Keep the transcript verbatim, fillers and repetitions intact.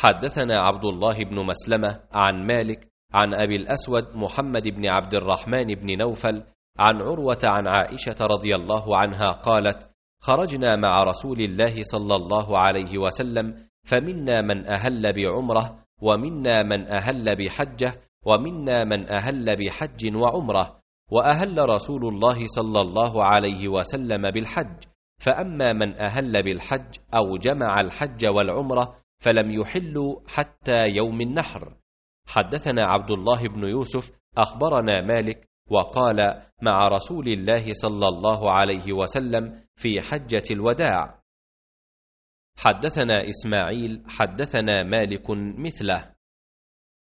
حدثنا عبد الله بن مسلمة عن مالك عن أبي الأسود محمد بن عبد الرحمن بن نوفل عن عروة عن عائشة رضي الله عنها قالت: خرجنا مع رسول الله صلى الله عليه وسلم، فمنا من أهل بعمرة، ومنا من أهل بحجة، ومنا من أهل بحج وعمرة، وأهل رسول الله صلى الله عليه وسلم بالحج، فأما من أهل بالحج أو جمع الحج والعمرة فلم يحلوا حتى يوم النحر. حدثنا عبد الله بن يوسف أخبرنا مالك وقال: مع رسول الله صلى الله عليه وسلم في حجة الوداع. حدثنا إسماعيل حدثنا مالك مثله.